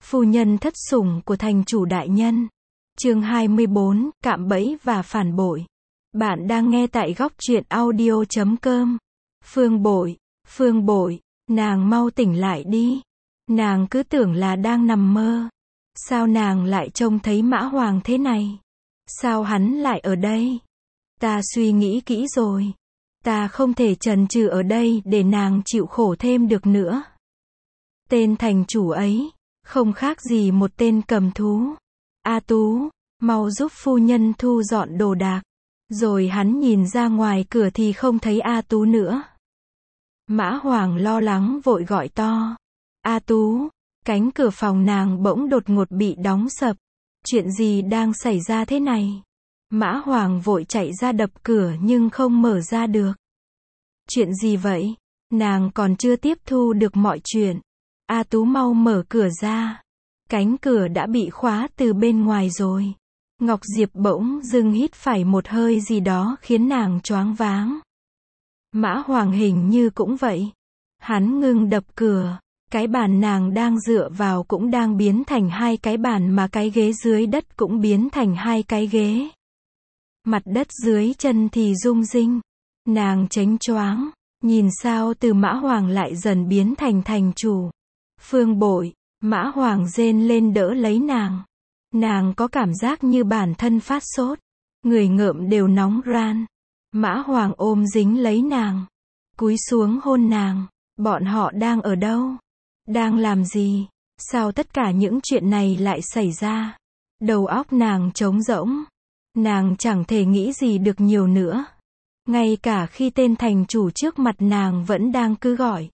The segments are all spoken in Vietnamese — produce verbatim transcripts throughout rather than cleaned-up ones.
Phu nhân thất sủng của thành chủ đại nhân. Chương hai mươi bốn, cạm bẫy và phản bội. Bạn đang nghe tại góc truyện audio chấm com. Phương Bội, Phương Bội, nàng mau tỉnh lại đi. Nàng cứ tưởng là đang nằm mơ. Sao nàng lại trông thấy Mã Hoàng thế này? Sao hắn lại ở đây? Ta suy nghĩ kỹ rồi. Ta không thể chần chừ ở đây để nàng chịu khổ thêm được nữa. Tên thành chủ ấy, không khác gì một tên cầm thú. A Tú, mau giúp phu nhân thu dọn đồ đạc. Rồi hắn nhìn ra ngoài cửa thì không thấy A Tú nữa. Mã Hoàng lo lắng vội gọi to. A Tú, cánh cửa phòng nàng bỗng đột ngột bị đóng sập. Chuyện gì đang xảy ra thế này? Mã Hoàng vội chạy ra đập cửa nhưng không mở ra được. Chuyện gì vậy? Nàng còn chưa tiếp thu được mọi chuyện. A Tú mau mở cửa ra. Cánh cửa đã bị khóa từ bên ngoài rồi. Ngọc Diệp bỗng dưng hít phải một hơi gì đó khiến nàng choáng váng. Mã Hoàng hình như cũng vậy. Hắn ngưng đập cửa. Cái bàn nàng đang dựa vào cũng đang biến thành hai cái bàn mà cái ghế dưới đất cũng biến thành hai cái ghế. Mặt đất dưới chân thì rung rinh. Nàng chánh choáng. Nhìn sao từ Mã Hoàng lại dần biến thành thành chủ. Phương Bội, Mã Hoàng rên lên đỡ lấy nàng. Nàng có cảm giác như bản thân phát sốt. Người ngợm đều nóng ran. Mã Hoàng ôm dính lấy nàng. Cúi xuống hôn nàng. Bọn họ đang ở đâu? Đang làm gì? Sao tất cả những chuyện này lại xảy ra? Đầu óc nàng trống rỗng. Nàng chẳng thể nghĩ gì được nhiều nữa. Ngay cả khi tên thành chủ trước mặt nàng vẫn đang cứ gọi.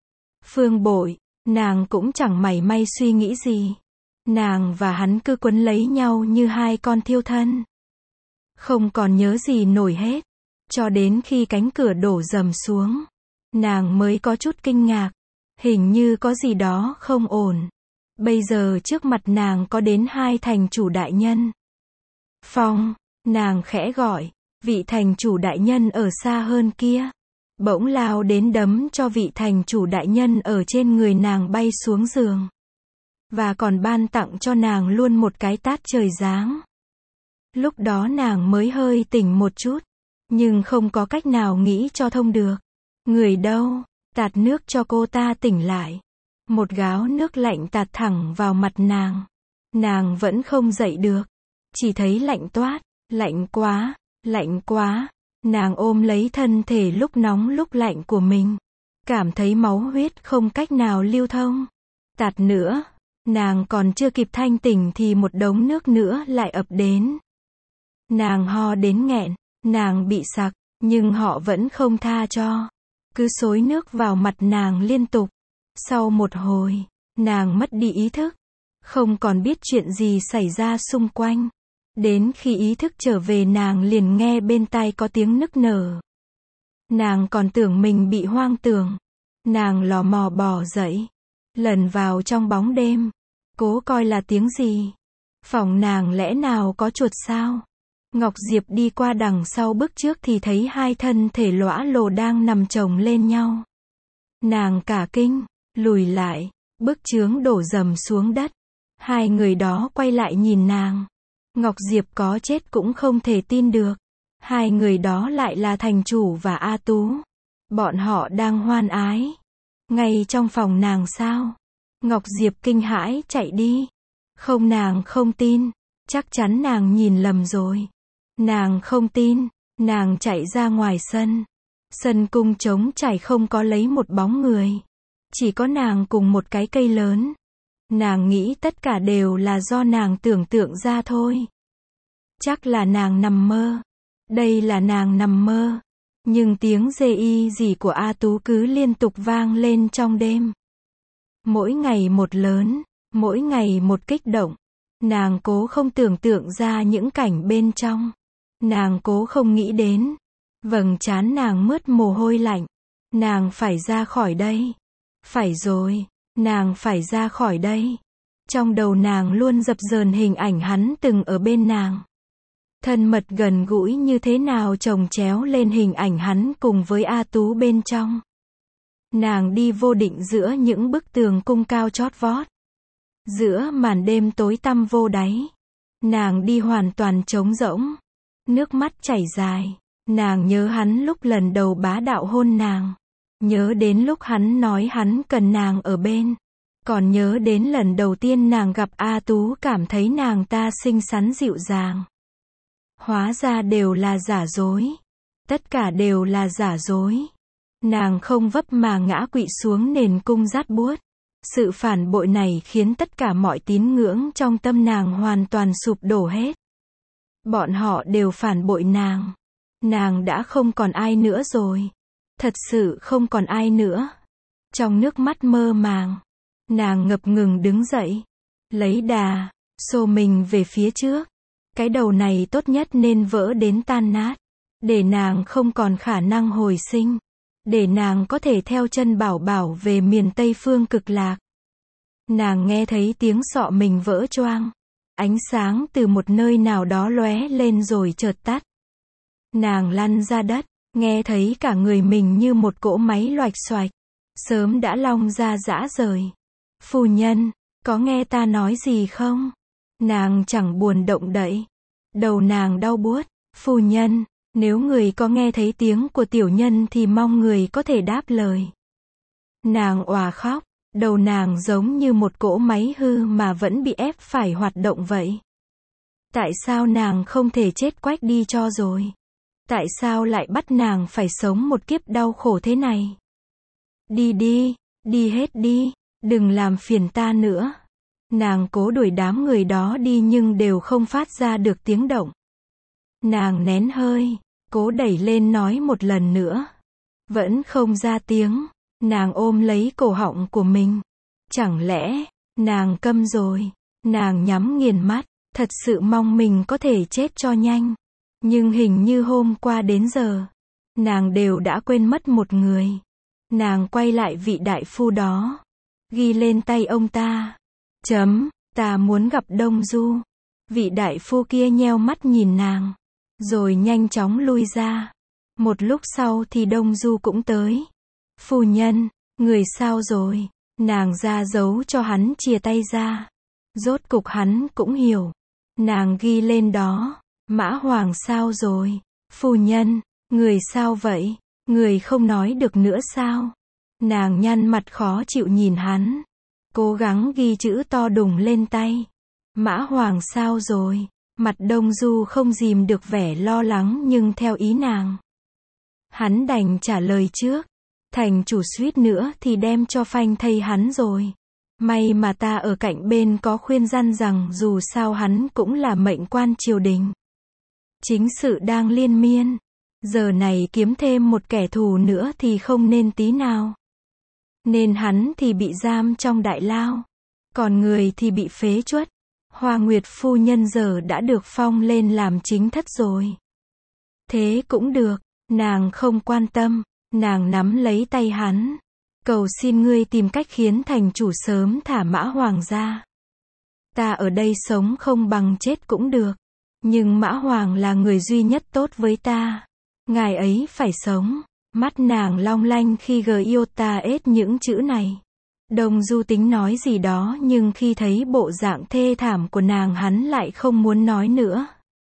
Phương Bội, nàng cũng chẳng mảy may suy nghĩ gì. Nàng và hắn cứ quấn lấy nhau như hai con thiêu thân. Không còn nhớ gì nổi hết. Cho đến khi cánh cửa đổ rầm xuống. Nàng mới có chút kinh ngạc. Hình như có gì đó không ổn. Bây giờ trước mặt nàng có đến hai thành chủ đại nhân. Phong, nàng khẽ gọi. Vị thành chủ đại nhân ở xa hơn kia. Bỗng lao đến đấm cho vị thành chủ đại nhân ở trên người nàng bay xuống giường. Và còn ban tặng cho nàng luôn một cái tát trời giáng. Lúc đó nàng mới hơi tỉnh một chút. Nhưng không có cách nào nghĩ cho thông được. Người đâu? Tạt nước cho cô ta tỉnh lại. Một gáo nước lạnh tạt thẳng vào mặt nàng. Nàng vẫn không dậy được. Chỉ thấy lạnh toát. Lạnh quá. Lạnh quá. Nàng ôm lấy thân thể lúc nóng lúc lạnh của mình. Cảm thấy máu huyết không cách nào lưu thông. Tạt nữa. Nàng còn chưa kịp thanh tỉnh thì một đống nước nữa lại ập đến. Nàng ho đến nghẹn. Nàng bị sặc. Nhưng họ vẫn không tha cho. Cứ xối nước vào mặt nàng liên tục. Sau một hồi, nàng mất đi ý thức. Không còn biết chuyện gì xảy ra xung quanh. Đến khi ý thức trở về nàng liền nghe bên tai có tiếng nức nở. Nàng còn tưởng mình bị hoang tưởng. Nàng lò mò bò dậy. Lần vào trong bóng đêm. Cố coi là tiếng gì. Phòng nàng lẽ nào có chuột sao? Ngọc Diệp đi qua đằng sau bước trước thì thấy hai thân thể lõa lồ đang nằm chồng lên nhau. Nàng cả kinh, lùi lại, bức chướng đổ rầm xuống đất. Hai người đó quay lại nhìn nàng. Ngọc Diệp có chết cũng không thể tin được. Hai người đó lại là thành chủ và A Tú. Bọn họ đang hoan ái. Ngay trong phòng nàng sao? Ngọc Diệp kinh hãi chạy đi. Không, nàng không tin. Chắc chắn nàng nhìn lầm rồi. Nàng không tin. Nàng chạy ra ngoài sân. Sân cung trống trải không có lấy một bóng người. Chỉ có nàng cùng một cái cây lớn. Nàng nghĩ tất cả đều là do nàng tưởng tượng ra thôi. Chắc là nàng nằm mơ. Đây là nàng nằm mơ. Nhưng tiếng rê y gì của A Tú cứ liên tục vang lên trong đêm. Mỗi ngày một lớn. Mỗi ngày một kích động. Nàng cố không tưởng tượng ra những cảnh bên trong. Nàng cố không nghĩ đến. Vầng trán nàng mướt mồ hôi lạnh. Nàng phải ra khỏi đây. Phải rồi. Nàng phải ra khỏi đây. Trong đầu nàng luôn dập dờn hình ảnh hắn từng ở bên nàng. Thân mật gần gũi như thế nào chồng chéo lên hình ảnh hắn cùng với A Tú bên trong. Nàng đi vô định giữa những bức tường cung cao chót vót. Giữa màn đêm tối tăm vô đáy, nàng đi hoàn toàn trống rỗng. Nước mắt chảy dài. Nàng nhớ hắn lúc lần đầu bá đạo hôn nàng. Nhớ đến lúc hắn nói hắn cần nàng ở bên. Còn nhớ đến lần đầu tiên nàng gặp A Tú cảm thấy nàng ta xinh xắn dịu dàng. Hóa ra đều là giả dối. Tất cả đều là giả dối. Nàng không vấp mà ngã quỵ xuống nền cung rát buốt. Sự phản bội này khiến tất cả mọi tín ngưỡng trong tâm nàng hoàn toàn sụp đổ hết. Bọn họ đều phản bội nàng. Nàng đã không còn ai nữa rồi. Thật sự không còn ai nữa. Trong nước mắt mơ màng, nàng ngập ngừng đứng dậy, lấy đà, xô mình về phía trước. Cái đầu này tốt nhất nên vỡ đến tan nát, để nàng không còn khả năng hồi sinh, để nàng có thể theo chân Bảo Bảo về miền Tây phương cực lạc. Nàng nghe thấy tiếng sọ mình vỡ choang, ánh sáng từ một nơi nào đó lóe lên rồi chợt tắt. Nàng lăn ra đất, nghe thấy cả người mình như một cỗ máy loạch xoạch, sớm đã long ra rã rời. Phu nhân, có nghe ta nói gì không? Nàng chẳng buồn động đậy. Đầu nàng đau buốt. Phu nhân, nếu người có nghe thấy tiếng của tiểu nhân thì mong người có thể đáp lời. Nàng òa khóc, đầu nàng giống như một cỗ máy hư mà vẫn bị ép phải hoạt động vậy. Tại sao nàng không thể chết quách đi cho rồi? Tại sao lại bắt nàng phải sống một kiếp đau khổ thế này? Đi đi, đi hết đi, đừng làm phiền ta nữa. Nàng cố đuổi đám người đó đi nhưng đều không phát ra được tiếng động. Nàng nén hơi, cố đẩy lên nói một lần nữa. Vẫn không ra tiếng, nàng ôm lấy cổ họng của mình. Chẳng lẽ, nàng câm rồi? Nàng nhắm nghiền mắt, thật sự mong mình có thể chết cho nhanh. Nhưng hình như hôm qua đến giờ, nàng đều đã quên mất một người. Nàng quay lại vị đại phu đó, ghi lên tay ông ta. Chấm, ta muốn gặp Đông Du. Vị đại phu kia nheo mắt nhìn nàng, rồi nhanh chóng lui ra. Một lúc sau thì Đông Du cũng tới. Phu nhân, người sao rồi? Nàng ra dấu cho hắn chia tay ra. Rốt cục hắn cũng hiểu. Nàng ghi lên đó. Mã Hoàng sao rồi? Phu nhân, người sao vậy? Người không nói được nữa sao? Nàng nhăn mặt khó chịu nhìn hắn, cố gắng ghi chữ to đùng lên tay. Mã Hoàng sao rồi? Mặt Đông Du không dìm được vẻ lo lắng nhưng theo ý nàng. Hắn đành trả lời trước. Thành chủ suýt nữa thì đem cho phanh thây hắn rồi. May mà ta ở cạnh bên có khuyên răn rằng dù sao hắn cũng là mệnh quan triều đình. Chính sự đang liên miên. Giờ này kiếm thêm một kẻ thù nữa thì không nên tí nào. Nên hắn thì bị giam trong đại lao. Còn người thì bị phế truất. Hoa Nguyệt phu nhân giờ đã được phong lên làm chính thất rồi. Thế cũng được. Nàng không quan tâm. Nàng nắm lấy tay hắn. Cầu xin ngươi tìm cách khiến thành chủ sớm thả Mã Hoàng ra. Ta ở đây sống không bằng chết cũng được. Nhưng Mã Hoàng là người duy nhất tốt với ta. Ngài ấy phải sống. Mắt nàng long lanh khi gờ yêu ta ết những chữ này. Đông Du tính nói gì đó nhưng khi thấy bộ dạng thê thảm của nàng hắn lại không muốn nói nữa.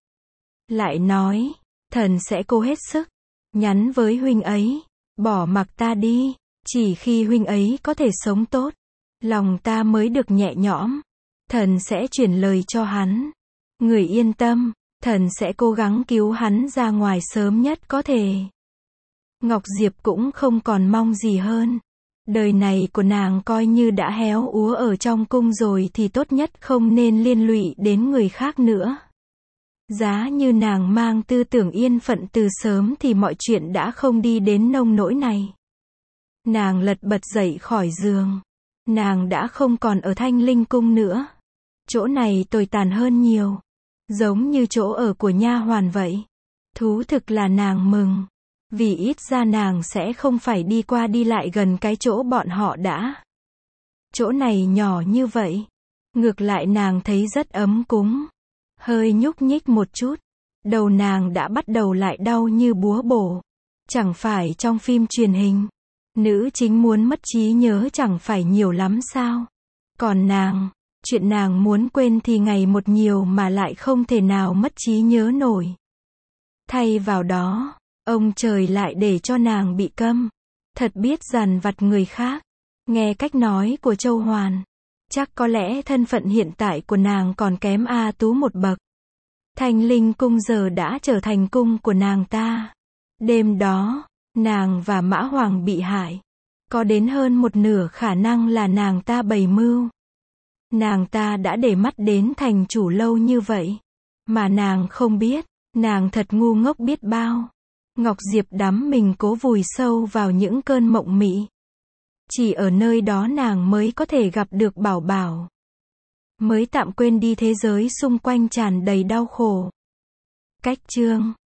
Lại nói, thần sẽ cố hết sức. Nhắn với huynh ấy, bỏ mặc ta đi. Chỉ khi huynh ấy có thể sống tốt, lòng ta mới được nhẹ nhõm. Thần sẽ chuyển lời cho hắn. Người yên tâm, thần sẽ cố gắng cứu hắn ra ngoài sớm nhất có thể. Ngọc Diệp cũng không còn mong gì hơn. Đời này của nàng coi như đã héo úa ở trong cung rồi thì tốt nhất không nên liên lụy đến người khác nữa. Giá như nàng mang tư tưởng yên phận từ sớm thì mọi chuyện đã không đi đến nông nỗi này. Nàng lật bật dậy khỏi giường. Nàng đã không còn ở Thanh Linh cung nữa. Chỗ này tồi tàn hơn nhiều. Giống như chỗ ở của nha hoàn vậy. Thú thực là nàng mừng. Vì ít ra nàng sẽ không phải đi qua đi lại gần cái chỗ bọn họ đã. Chỗ này nhỏ như vậy. Ngược lại nàng thấy rất ấm cúng. Hơi nhúc nhích một chút. Đầu nàng đã bắt đầu lại đau như búa bổ. Chẳng phải trong phim truyền hình. Nữ chính muốn mất trí nhớ chẳng phải nhiều lắm sao. Còn nàng, Chuyện nàng muốn quên thì ngày một nhiều mà lại không thể nào mất trí nhớ nổi. Thay vào đó, ông trời lại để cho nàng bị câm. Thật biết dằn vặt người khác. Nghe cách nói của Châu Hoàn, chắc có lẽ thân phận hiện tại của nàng còn kém A Tú một bậc. Thanh Linh cung giờ đã trở thành cung của nàng ta. Đêm đó, nàng và Mã Hoàng bị hại. Có đến hơn một nửa khả năng là nàng ta bày mưu. Nàng ta đã để mắt đến thành chủ lâu như vậy. Mà nàng không biết, nàng thật ngu ngốc biết bao. Ngọc Diệp đắm mình cố vùi sâu vào những cơn mộng mị. Chỉ ở nơi đó nàng mới có thể gặp được Bảo Bảo. Mới tạm quên đi thế giới xung quanh tràn đầy đau khổ. Cách chương